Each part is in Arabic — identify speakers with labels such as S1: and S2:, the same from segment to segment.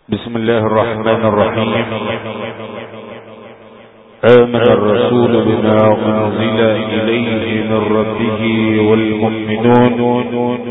S1: بسم الله الرحمن الرحيم. آمن الرسول بما أنزل إليه من ربه والمؤمنون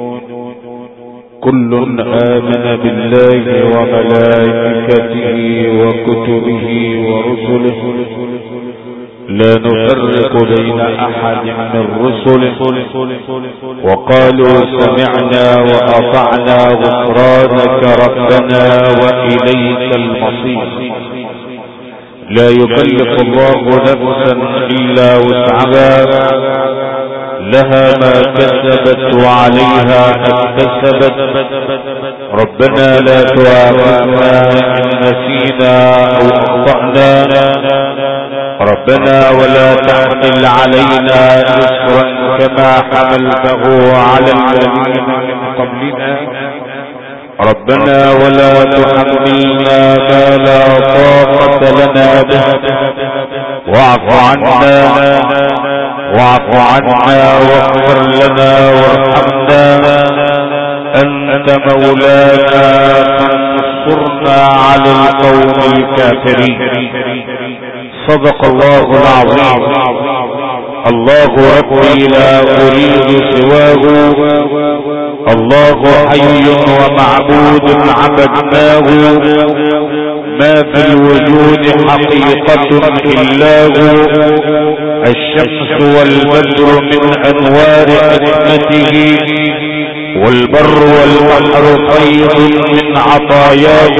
S1: كل آمن بالله وملائكته وكتبه ورسله لا نفرق بين أحد من رسله وقالوا سمعنا وأطعنا غفرانك ربنا وإليك المصير. لا يكلف الله نفسا إلا وسعها لها ما كسبت وعليها ما اكتسبت. ربنا لا تؤاخذنا إن نسينا أو أخطأنا ربنا ولا تحمل علينا إصرا كما حملته على الذين من قبلنا ربنا ولا تحملنا ما لا طاقة لنا به واعف عنا واغفر لنا وارحمنا أنت مولانا فانصرنا على القوم الكافرين. صدق الله العظيم. الله ربي لا أريد سواه الله حي ومعبود عبدناه ما في الوجود حقيقة إلا هو الشمس والبدر من أنوار حكمته والبر والبحر فيض من عطاياه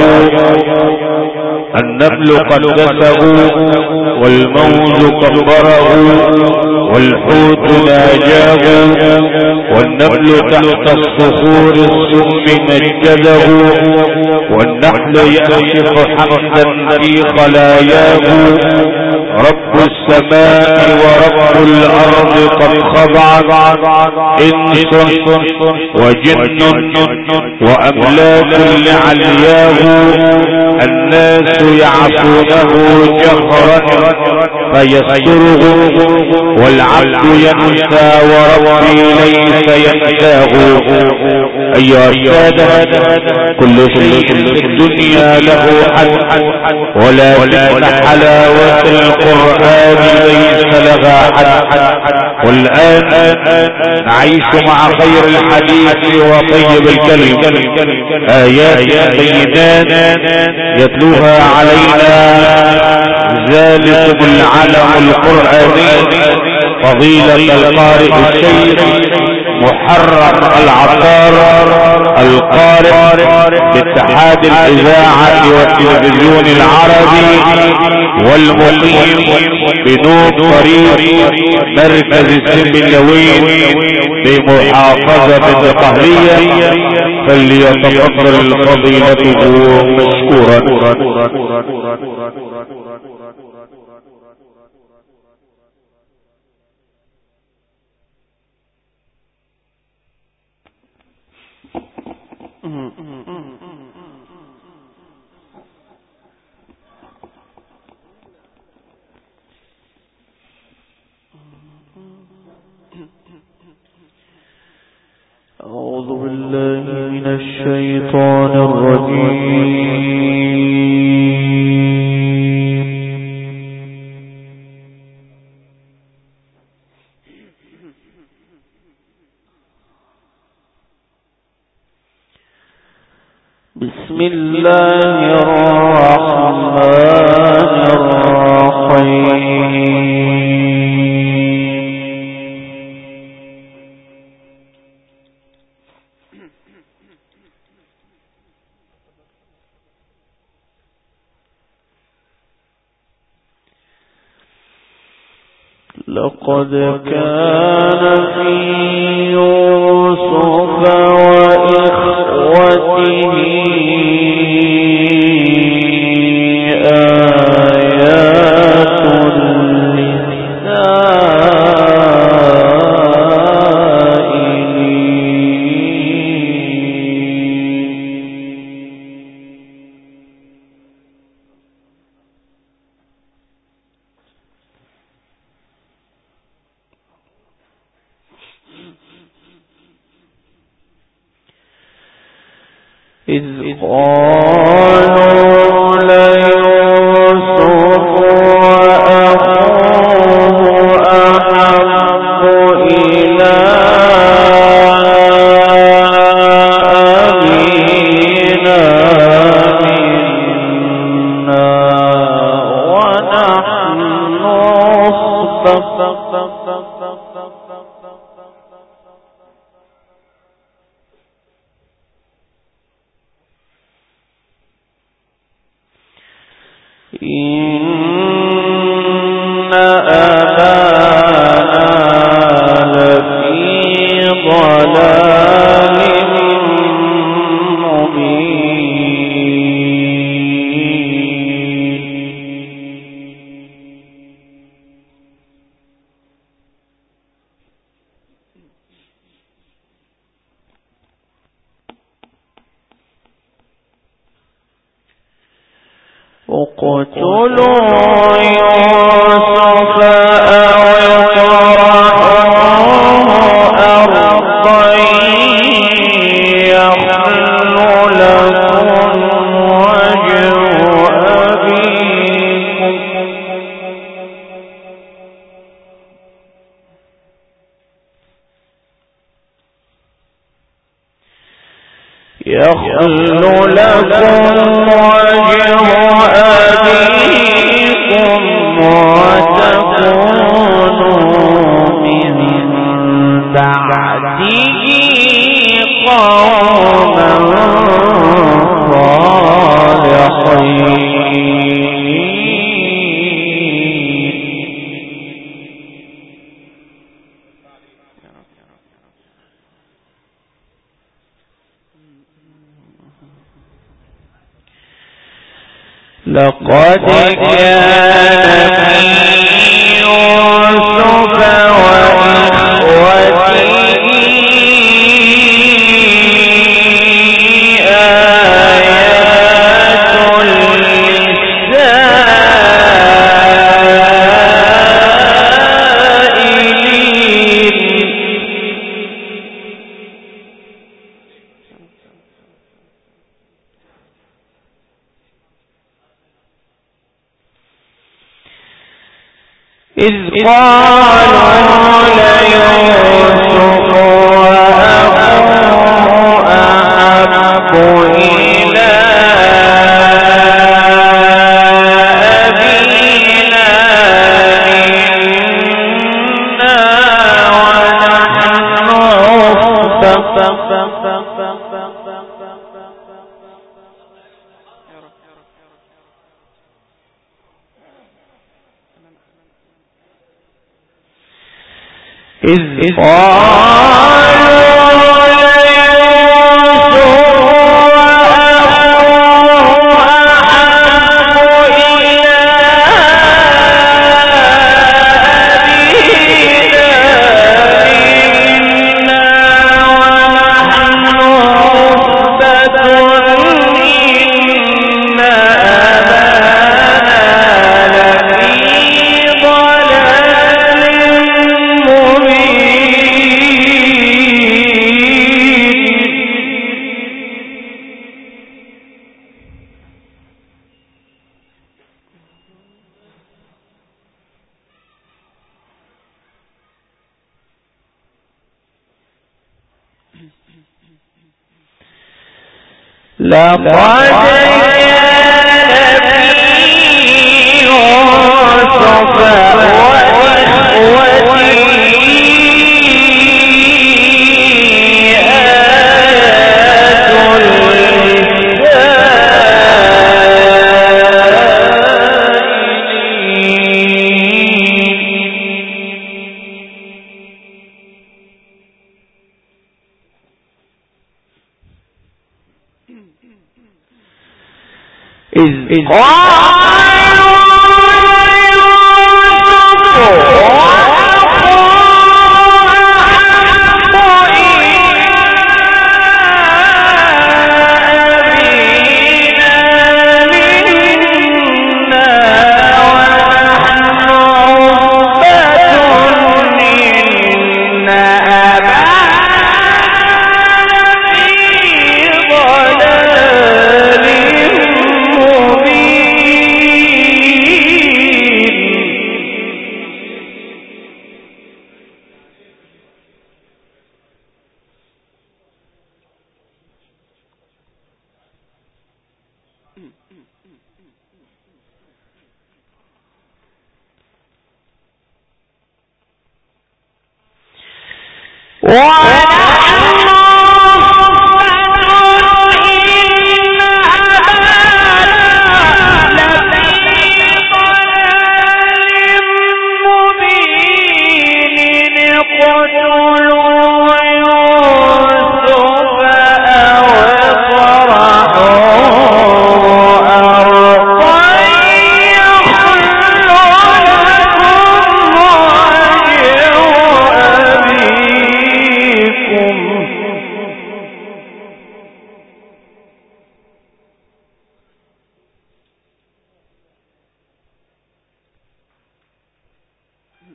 S1: النبل قدسه والموج كبره والحوت ناجاه والنبل تحت الصخور السم نجده والنحل يأشف حمدا في خلاياه. رب السماء ورب الأرض قد خضع إنس وجن وأملاك لعلياه. الناس يعصونه جهرا فيستره والعبد ينسى وربي ليس ينساه. أيها السادة كل شيء في الدنيا له حد ولكن حلاوة القرآن ليس لها حد. والآن نعيش مع خير الحديث وطيب الكلم آيات بينات يتلوها علينا ذلك العلم القرآني فضيلة القارئ الشيخ محرم العطار القارئ باتحاد الإذاعة والتلفزيون العربي والمقيم بنوب طريق مركز السنبلاوين بمحافظة القهرية فليتفضل فضيلته مشكورا.
S2: أعوذ بالله من الشيطان الرجيم. بسم الله الرحمن الرحيم. لقد كان في يوسف وإخوته آيات إذ قالوا إن أبانا لفي ضلال اقتلوا يوسف أو اطرحوه أرضا يخل لكم وجه أبيكم وتكونوا من بعده قوما صالحين. لقد كان في يوسف وإخوته آيات للسائلين. إذ قالوا ليوسف وأخوه أحب إلى أبينا منا ونحن عصبة. إذ قالوا ليوسف وأخوه أحب إلى أبينا منا ونحن عصبة إن أبانا لفي ضلال لقد كان في يوسف وإخوته آيات للسائلين. إذ قالوا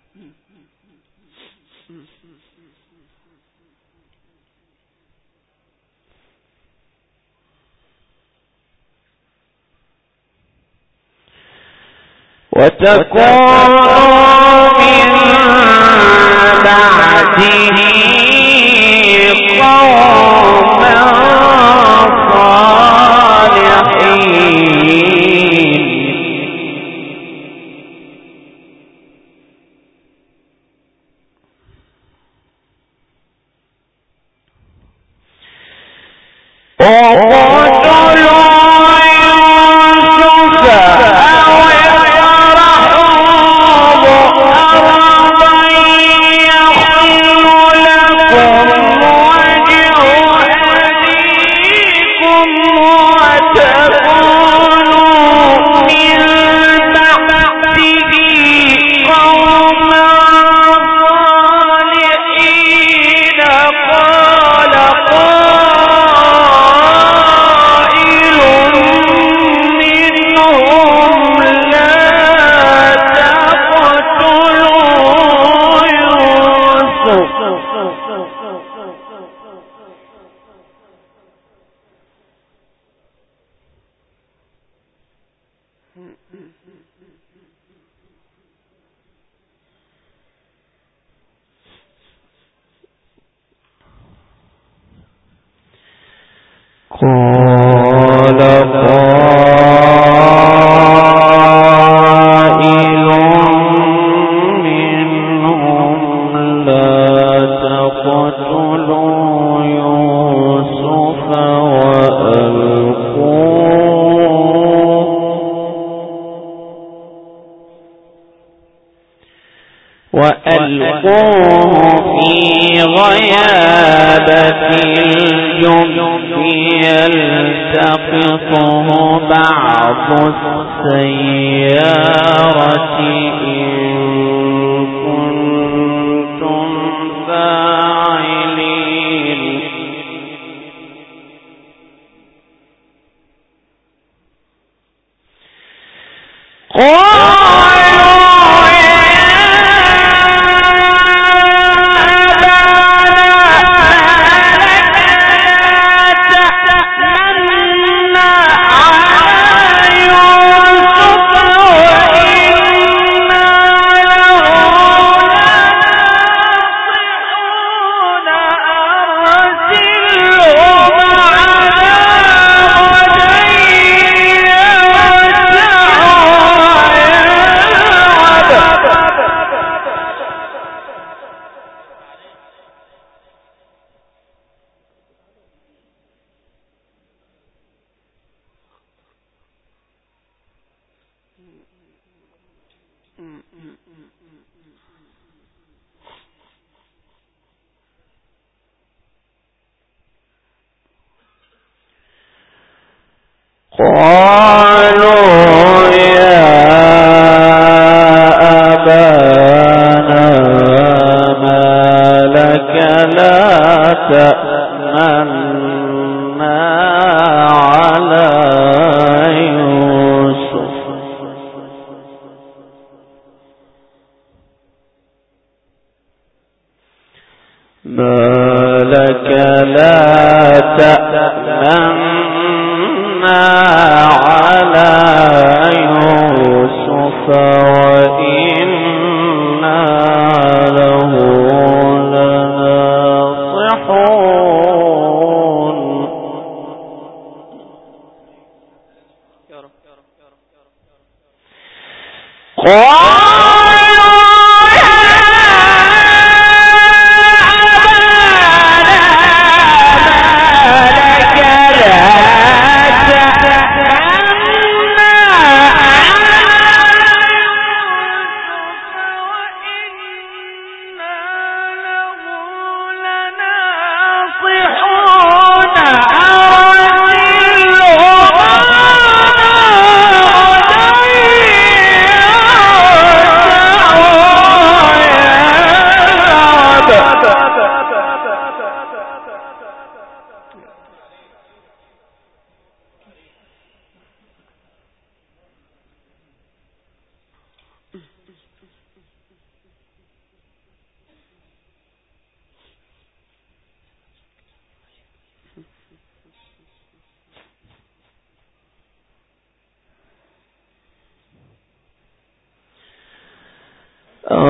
S2: وتكونوا من بعده قوما صالحين قال قائل منهم لا تقتلوا يوسف وألقوه في غيابة الجب يلتقطه بعض السيارة إن كنتم فاعلين قالوا يا أبانا ما لك لا تأمنا على يوسف ما لك لا تأمنا على يوسف وإنا له لناصحون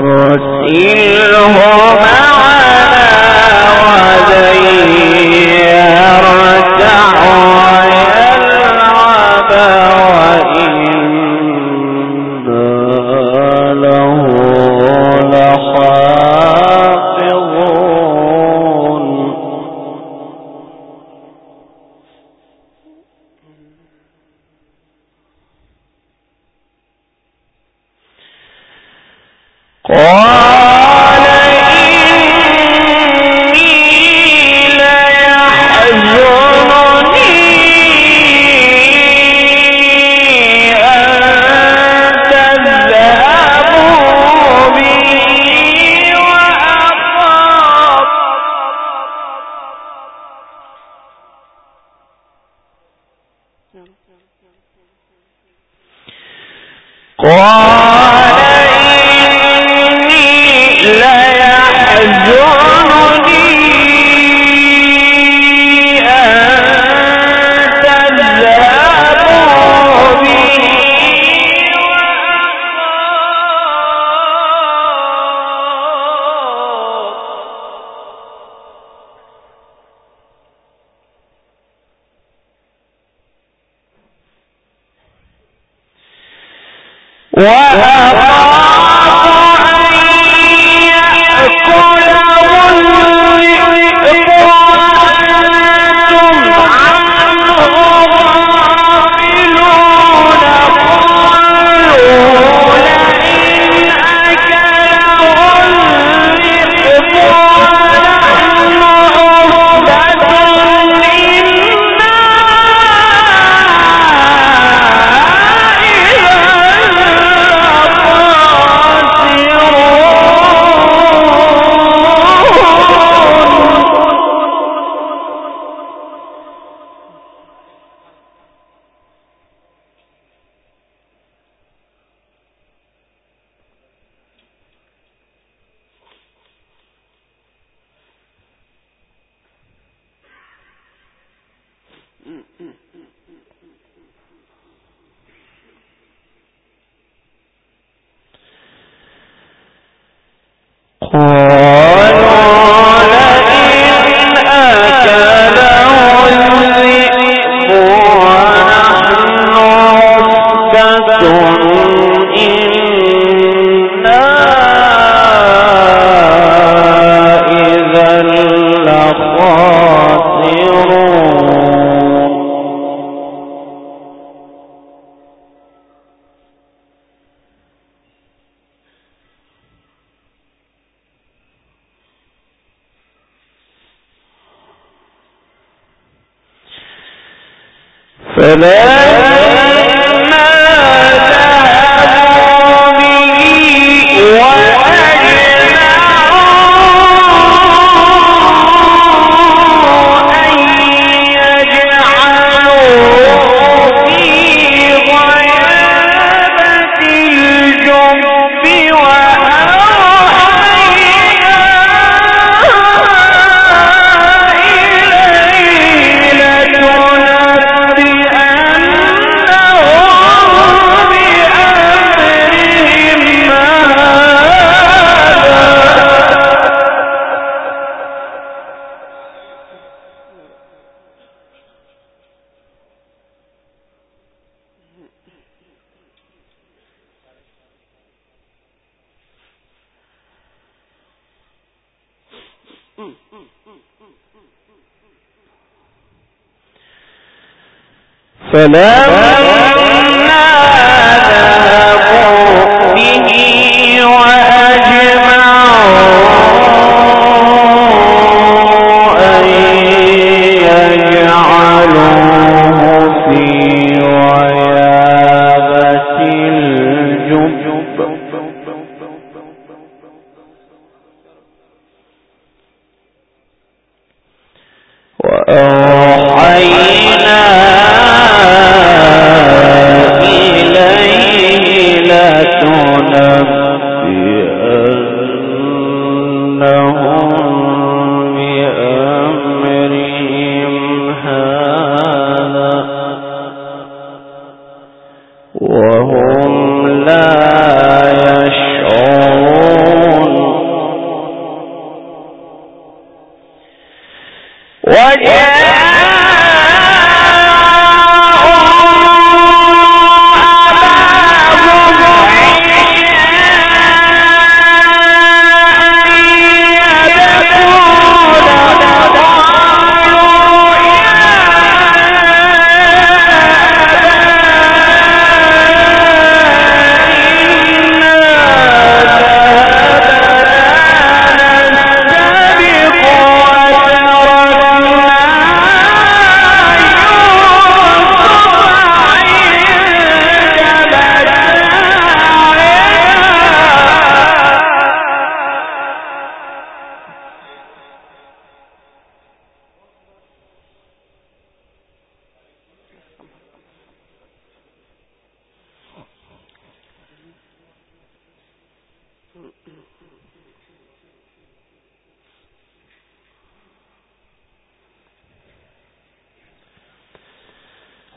S2: وهم لا يشعرون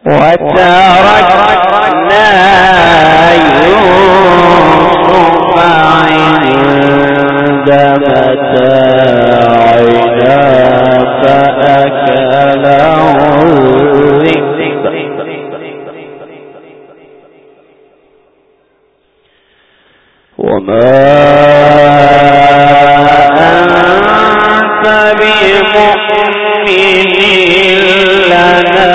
S2: وتركنا يوسف عند متاعنا فأكله الذئب وما أنت بمؤمن لنا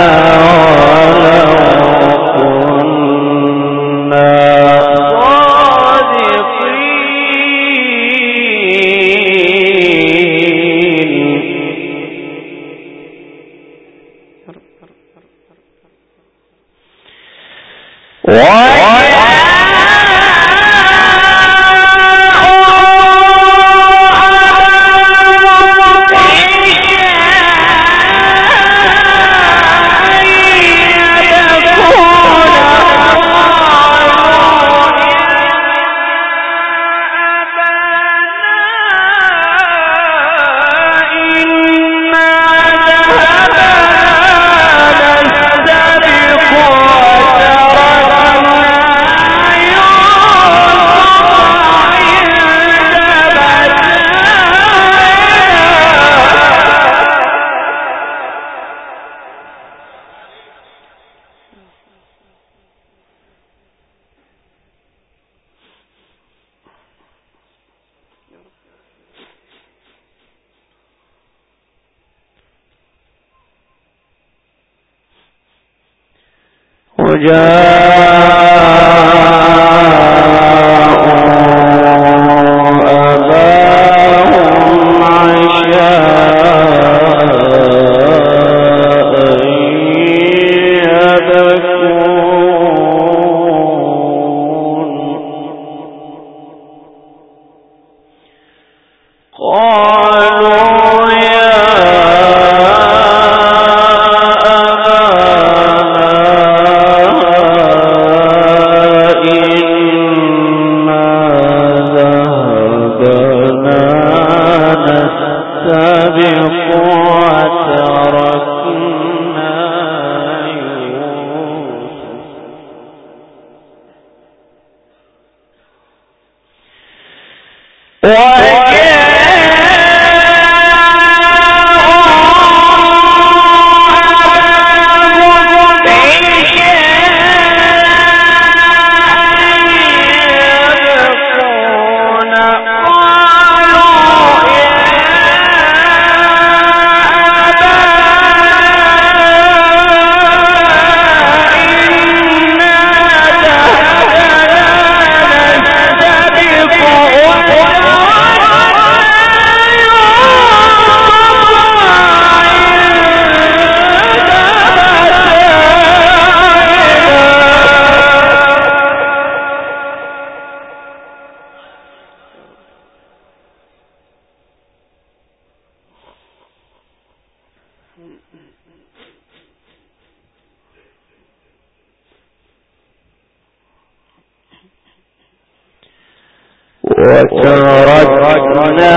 S2: وتركنا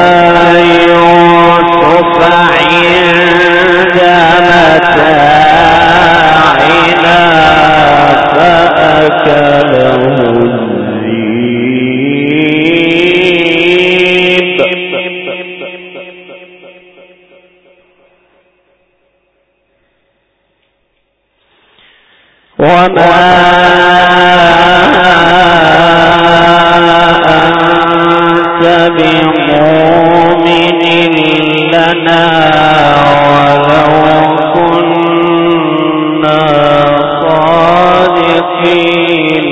S2: يوسف عند متاعنا فأكله الذئب وما بمؤمن لنا ولو كنا صادقين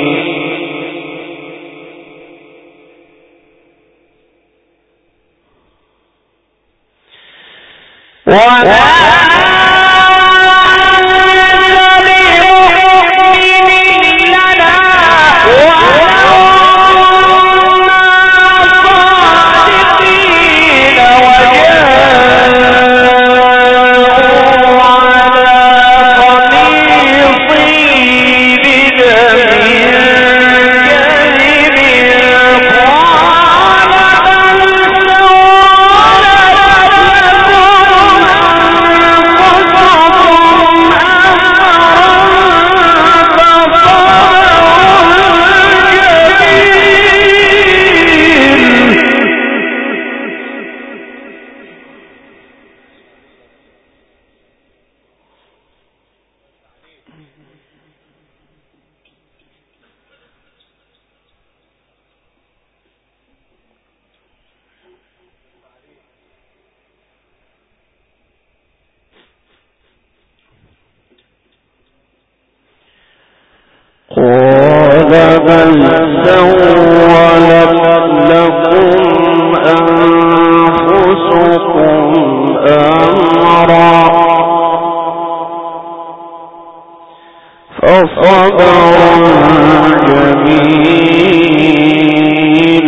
S2: بل سولت لكم أنفسكم أمرا فصبر جميل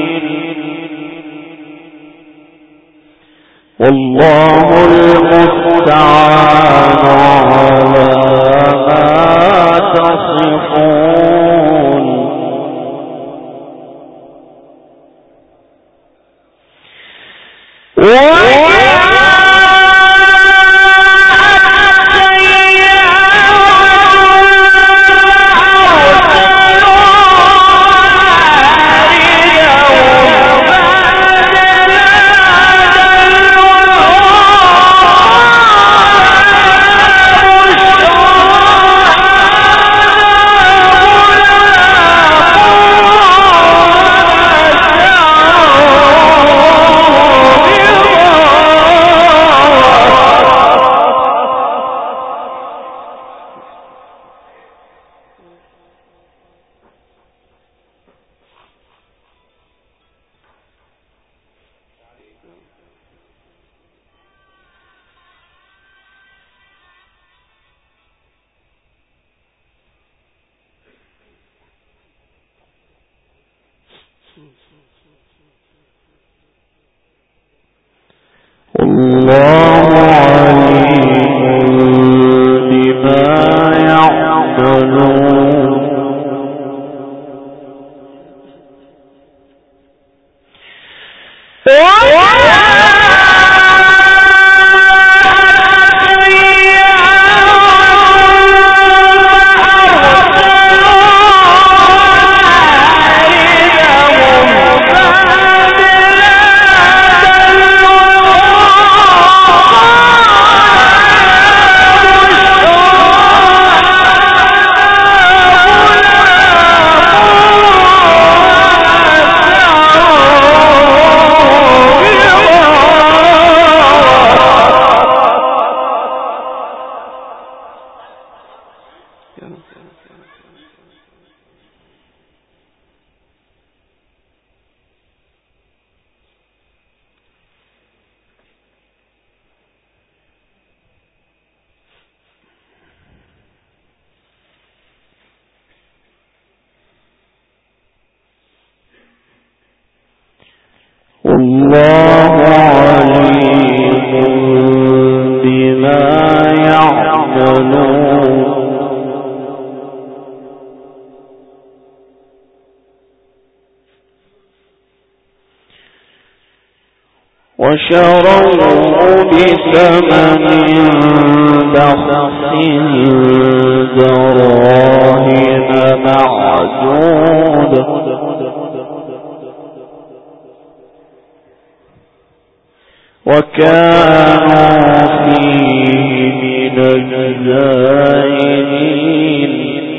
S2: والله المستعان على ما تصفون والله عليم بما يعملون والله عليم بما يعملون وشروه بثمن بخس دراهم معدودة وكانوا فيه من الزاهدين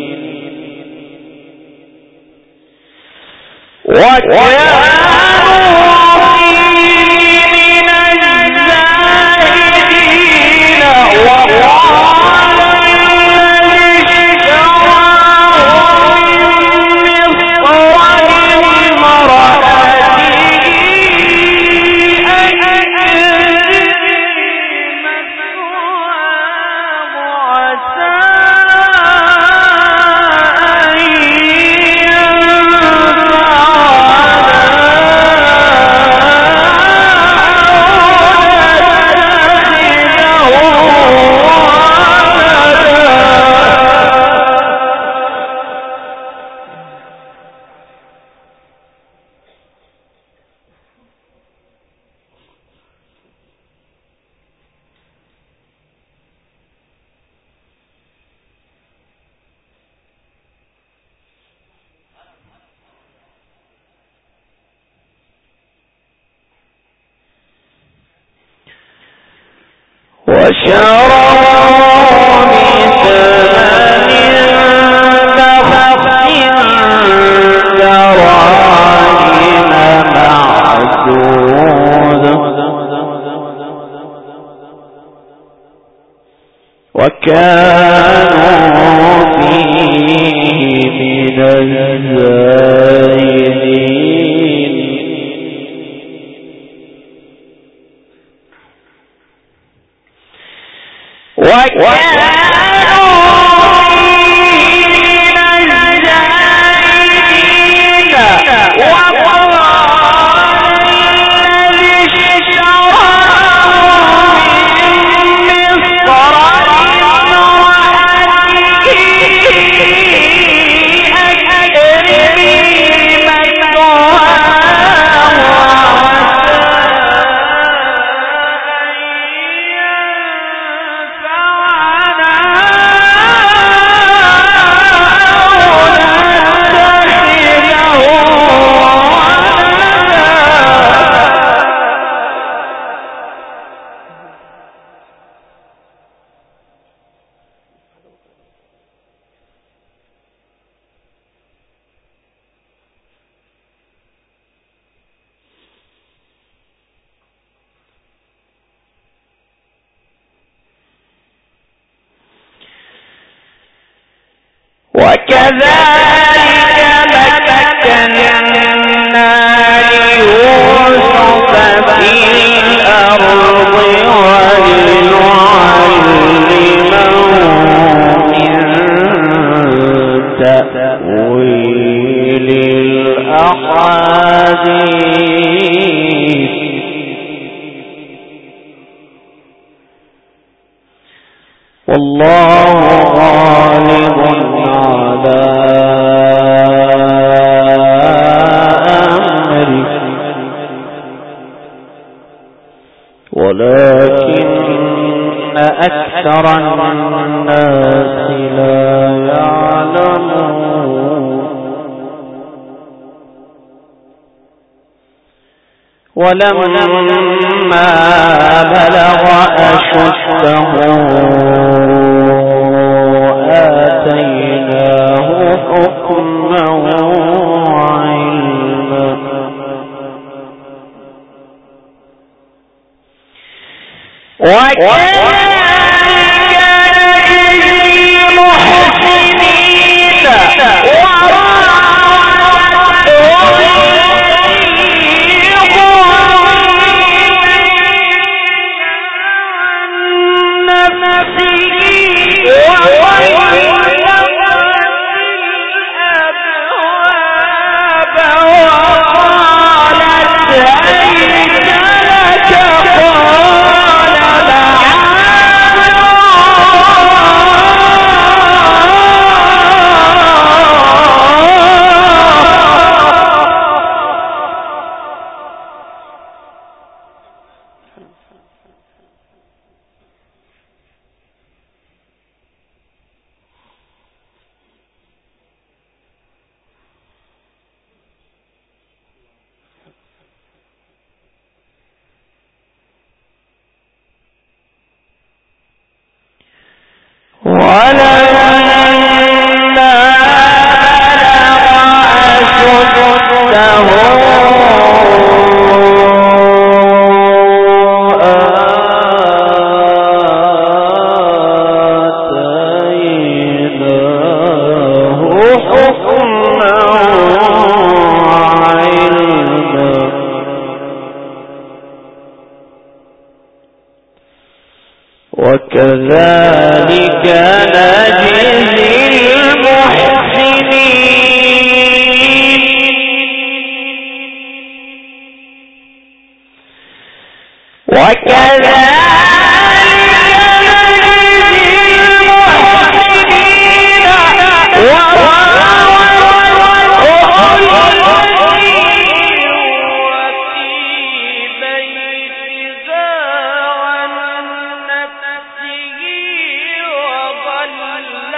S2: وشروا بثمن بخس دراهم معدودة وكانوا فيه من الزائرين وكذلك مكنا ليوسف في الأرض ولنعلمه من تأويل الأحاديث والله غالب على أمره ولكن أكثر الناس لا يعلمون ولما بلغ أشده آتيناه حكما وعلما وكذلك نجزي المحسنين وكذلك نجزي المحسنين وظلنا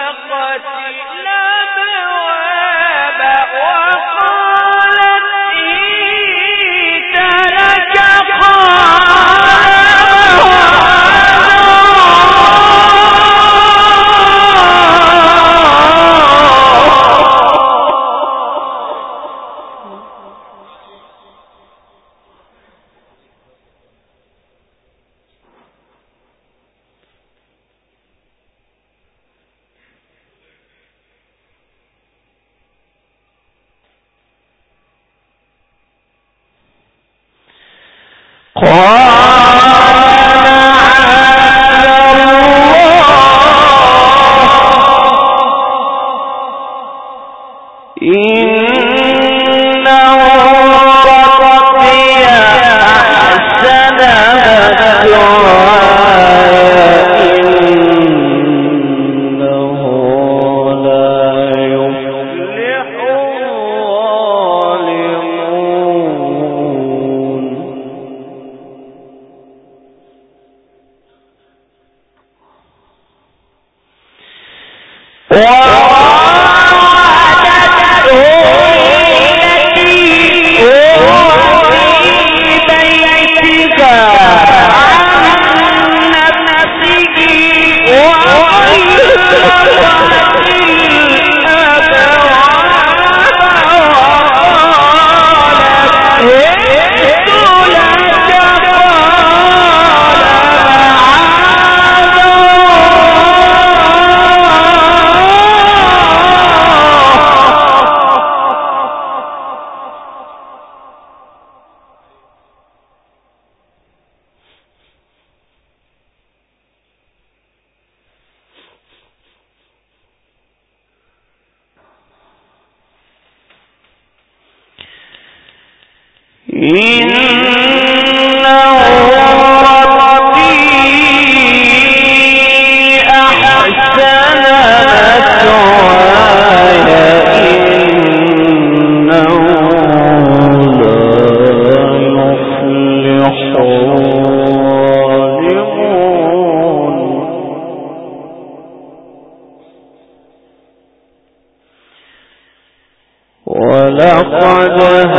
S2: ولقد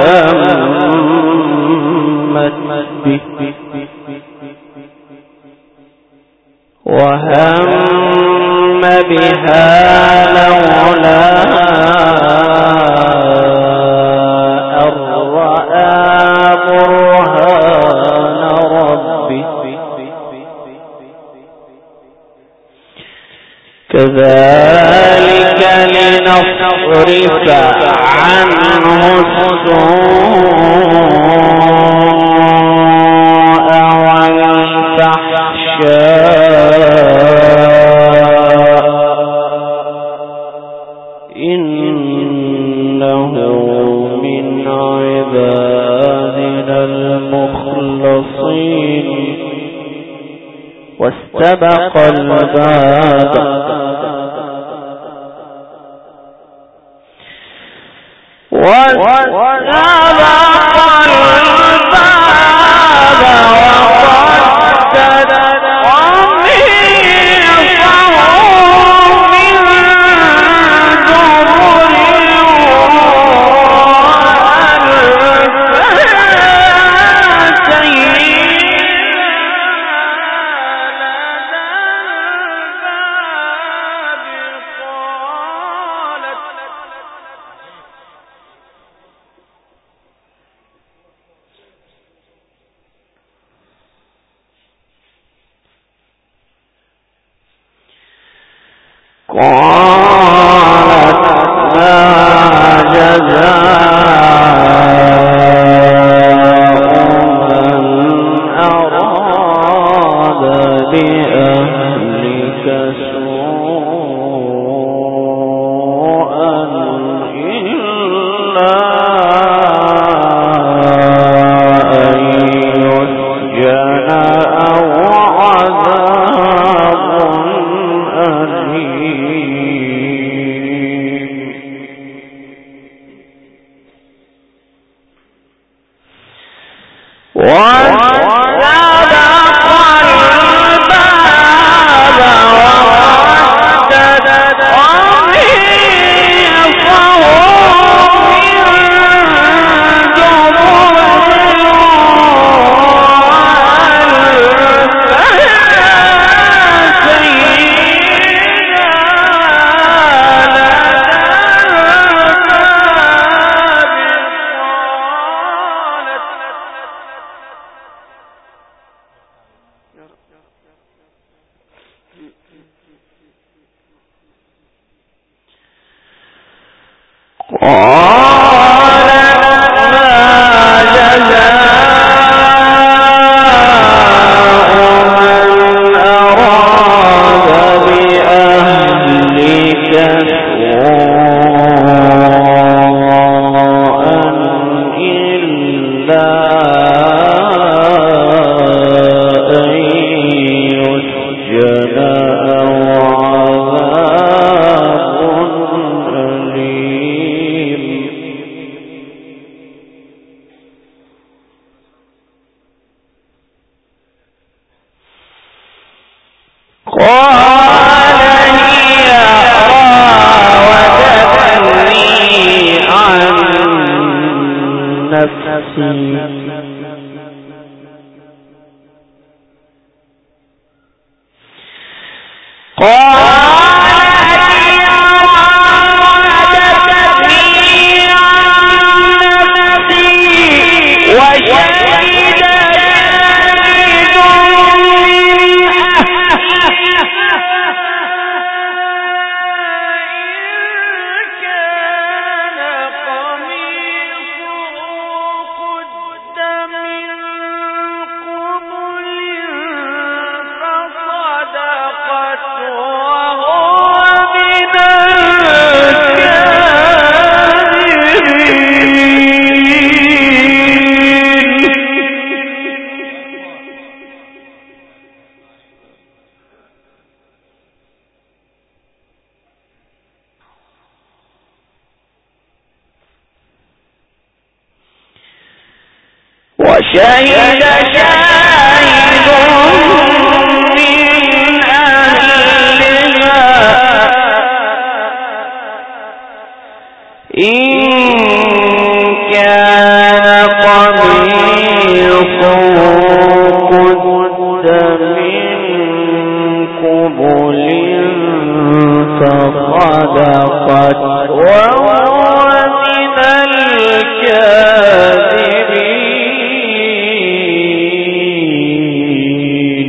S2: همت به وهم بها لولا أن رأى برهان ربه كذلك لنصرف عنه السوء والفحشاء إنه من عبادنا المخلصين واستبق الباب قالت ما جزاء من أراد بأهلك سوءا إلا أن يسجن أو عذاب وشهد شاهد من أهلها إن كان قميصه قد من قبل فصدقت وهو من الكاذبين.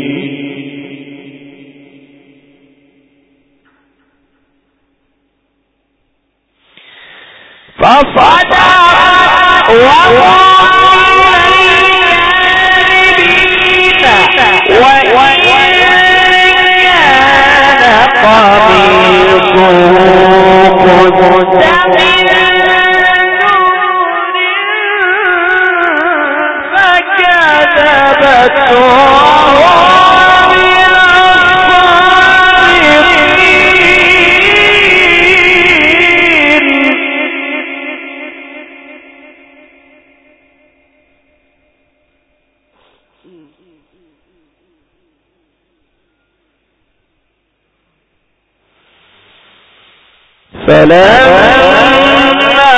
S2: فصدقت وهو فلما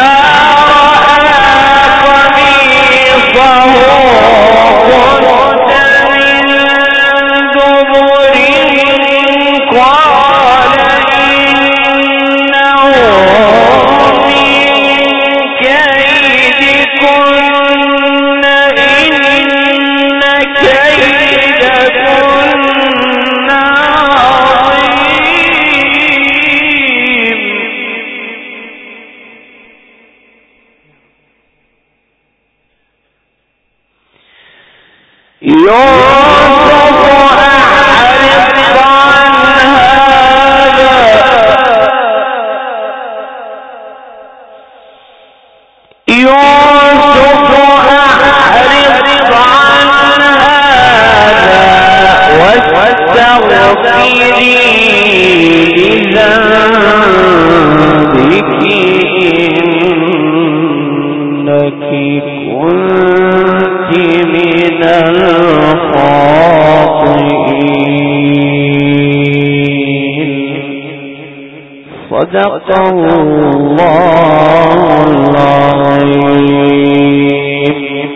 S2: قميصه قد من دبر قال إنه من كيدكن إن كيدكن عظيم. يوسف أعرض عن هذا يوسف أعرض عن هذا واستغفري لذنبك إنك كنت من الخاطئين. صدق الله العظيم.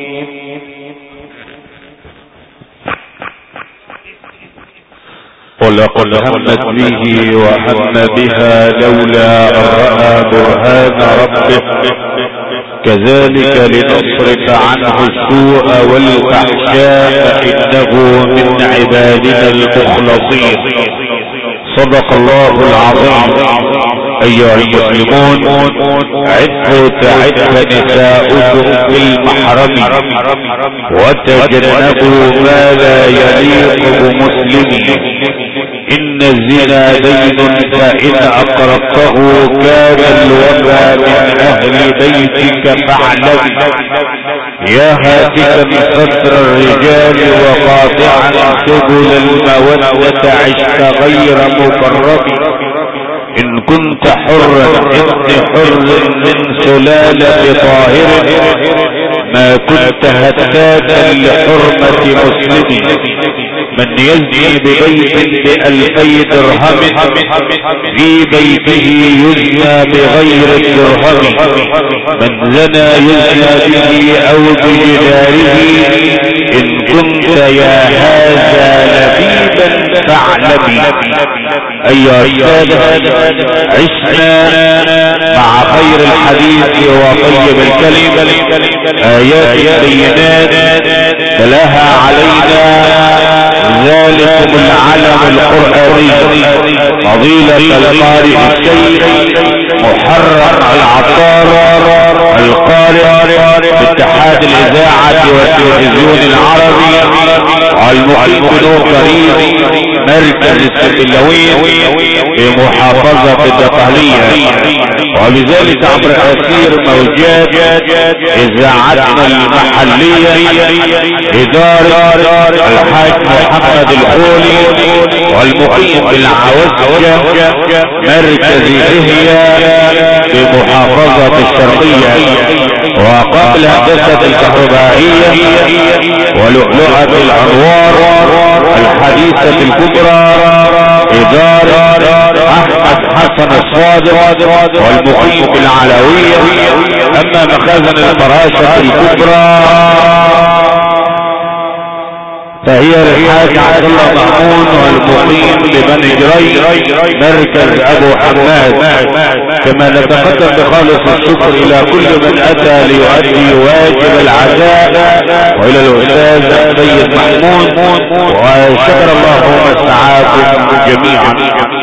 S1: ولقد همت به وهم بها لولا أن رأى برهان ربه كذلك لنصرف عنه السوء والفحشاء إنه من عبادنا المخلصين. صدق الله العظيم. أيها المسلمون، عفوا تعف نساؤكم بالمحرم وتجنبوا ما لا يليق بمسلم. إن الزنا دين فإن أقرضته كان الوفى من أهل بيتك فاعلم. يا هاتفا ستر الرجال وقاطعا سبل المودة عشت غير مفرط. إن كنت حرا ابن حر من سلالة طاهر ما كنت هتاتا لحرمة مسلم. من يزني ببيت ب2000 درهم في بيته يزنى بغير الدرهم. من زنى يزنى به او بجداره. ان كنت يا هذا لبيبا فاعلمي. ايها السادة، عشنا مع خير الحديث وطيب الكلم آيات بينات تلاها علينا ذلكم العلم القرآني فضيلة القارئ السيد محرم العطار القارئ باتحاد الإذاعة والتلفزيون العربي والمقيم بنور قريب مركز السبلوين في محافظة الدقهلية، وبذلك عبر أثير موجات إذاعتنا المحلية إدارة الحاج محمد الخولي والمقيم بالعوزجة مركز دهية بمحافظة الشرقية، وقبل هندسة الكهربائية ولؤلؤة الأنوار الحديثة الكبرى إدارة أحمد حسن الصادق والمقيم بالعلوية. أما مخازن الفراشة الكبرى فهي للحاج عبد الله محمود والمقيم ببني جري مركز ابو حماد. كما نتقدم بخالص الشكر الى كل من اتى ليؤدي واجب العزاء، والى الاستاذ سيد محمود، وشكر الله ومسعاكم جميعا.